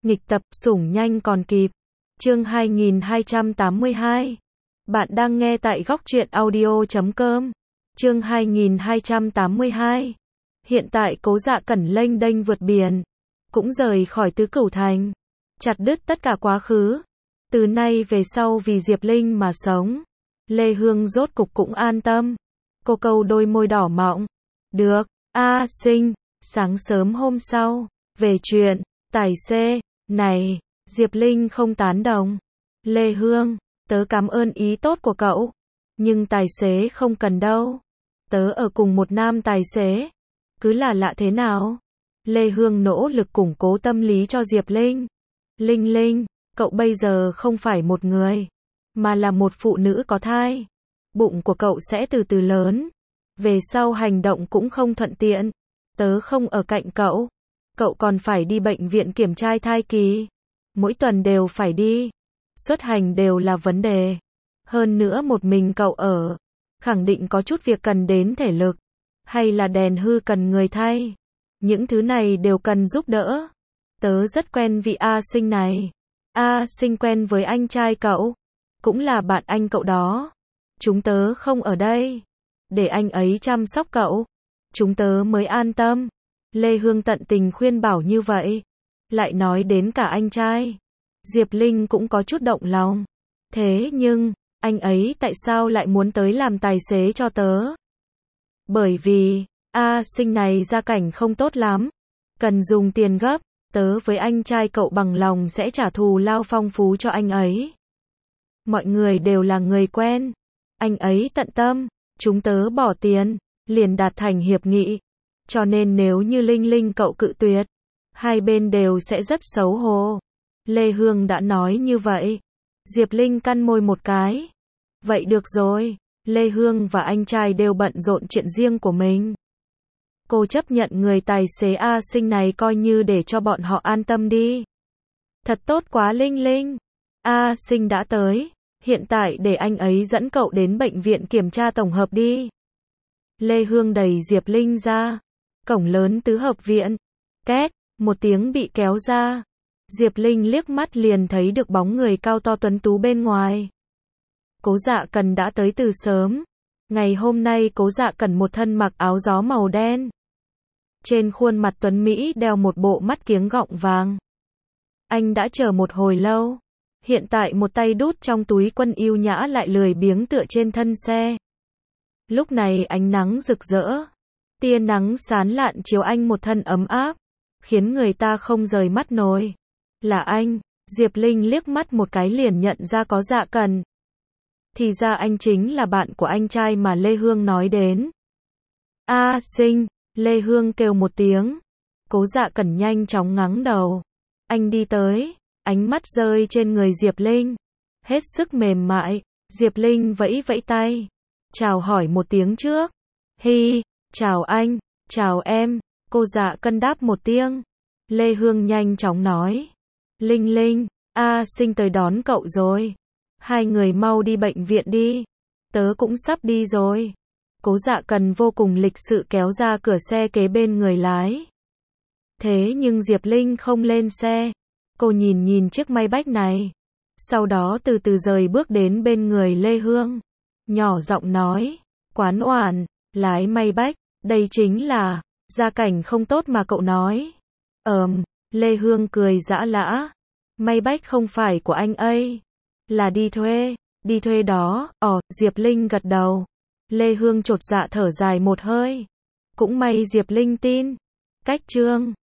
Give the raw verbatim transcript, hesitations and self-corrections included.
Nghịch tập, sủng nhanh còn kịp. Chương hai nghìn hai trăm tám mươi hai. Bạn đang nghe tại góc truyện audio chấm com. Chương hai nghìn hai trăm tám mươi hai. Hiện tại Cố Dạ Cẩn lênh đênh vượt biển, cũng rời khỏi Tứ Cửu Thành, chặt đứt tất cả quá khứ. Từ nay về sau vì Diệp Linh mà sống. Lê Hương rốt cục cũng an tâm. Cô câu đôi môi đỏ mọng. Được, A Sinh. Sáng sớm hôm sau, về chuyện tài xế này, Diệp Linh không tán đồng. Lê Hương, tớ cảm ơn ý tốt của cậu, nhưng tài xế không cần đâu. Tớ ở cùng một nam tài xế, cứ là lạ thế nào? Lê Hương nỗ lực củng cố tâm lý cho Diệp Linh. Linh Linh, cậu bây giờ không phải một người, mà là một phụ nữ có thai. Bụng của cậu sẽ từ từ lớn, về sau hành động cũng không thuận tiện. Tớ không ở cạnh cậu, cậu còn phải đi bệnh viện kiểm tra thai kỳ. Mỗi tuần đều phải đi, xuất hành đều là vấn đề. Hơn nữa một mình cậu ở, khẳng định có chút việc cần đến thể lực, hay là đèn hư cần người thay. Những thứ này đều cần giúp đỡ. Tớ rất quen vị A Sinh này. A Sinh quen với anh trai cậu, cũng là bạn anh cậu đó. Chúng tớ không ở đây, để anh ấy chăm sóc cậu, chúng tớ mới an tâm. Lê Hương tận tình khuyên bảo như vậy, lại nói đến cả anh trai. Diệp Linh cũng có chút động lòng. Thế nhưng, anh ấy tại sao lại muốn tới làm tài xế cho tớ? Bởi vì, A Sinh này gia cảnh không tốt lắm, cần dùng tiền gấp. Tớ với anh trai cậu bằng lòng sẽ trả thù lao phong phú cho anh ấy. Mọi người đều là người quen, anh ấy tận tâm, chúng tớ bỏ tiền, liền đạt thành hiệp nghị. Cho nên nếu như Linh Linh cậu cự tuyệt, hai bên đều sẽ rất xấu hổ. Lê Hương đã nói như vậy. Diệp Linh cắn môi một cái. Vậy được rồi, Lê Hương và anh trai đều bận rộn chuyện riêng của mình. Cô chấp nhận người tài xế A Sinh này coi như để cho bọn họ an tâm đi. Thật tốt quá Linh Linh. A Sinh đã tới, hiện tại để anh ấy dẫn cậu đến bệnh viện kiểm tra tổng hợp đi. Lê Hương đẩy Diệp Linh ra. Cổng lớn tứ hợp viện. Két, một tiếng bị kéo ra. Diệp Linh liếc mắt liền thấy được bóng người cao to tuấn tú bên ngoài. Cố Dạ Cẩn đã tới từ sớm. Ngày hôm nay Cố Dạ Cẩn một thân mặc áo gió màu đen. Trên khuôn mặt tuấn Mỹ đeo một bộ mắt kiếng gọng vàng. Anh đã chờ một hồi lâu. Hiện tại một tay đút trong túi quần yêu nhã lại lười biếng tựa trên thân xe. Lúc này ánh nắng rực rỡ. Tia nắng sáng lạn chiếu anh một thân ấm áp, khiến người ta không rời mắt nổi. Là anh, Diệp Linh liếc mắt một cái liền nhận ra Cố Dạ Cẩn. Thì ra anh chính là bạn của anh trai mà Lê Hương nói đến. A Sinh, Lê Hương kêu một tiếng. Cố Dạ Cẩn nhanh chóng ngẩng đầu. Anh đi tới, ánh mắt rơi trên người Diệp Linh. Hết sức mềm mại, Diệp Linh vẫy vẫy tay. Chào hỏi một tiếng trước. Hi, chào anh, chào em. Cô Dạ Cẩn đáp một tiếng. Lê Hương nhanh chóng nói. Linh Linh, A Sinh tới đón cậu rồi. Hai người mau đi bệnh viện đi. Tớ cũng sắp đi rồi. Cố Dạ Cẩn vô cùng lịch sự kéo ra cửa xe kế bên người lái. Thế nhưng Diệp Linh không lên xe. Cô nhìn nhìn chiếc Maybach này. Sau đó từ từ rời bước đến bên người Lê Hương. Nhỏ giọng nói. Quán oản, lái Maybach, đây chính là gia cảnh không tốt mà cậu nói. Ờm, Lê Hương cười giã lã. Maybach không phải của anh ấy, là đi thuê, đi thuê đó. Ồ, Diệp Linh gật đầu. Lê Hương chột dạ thở dài một hơi. Cũng may Diệp Linh tin. Cách chương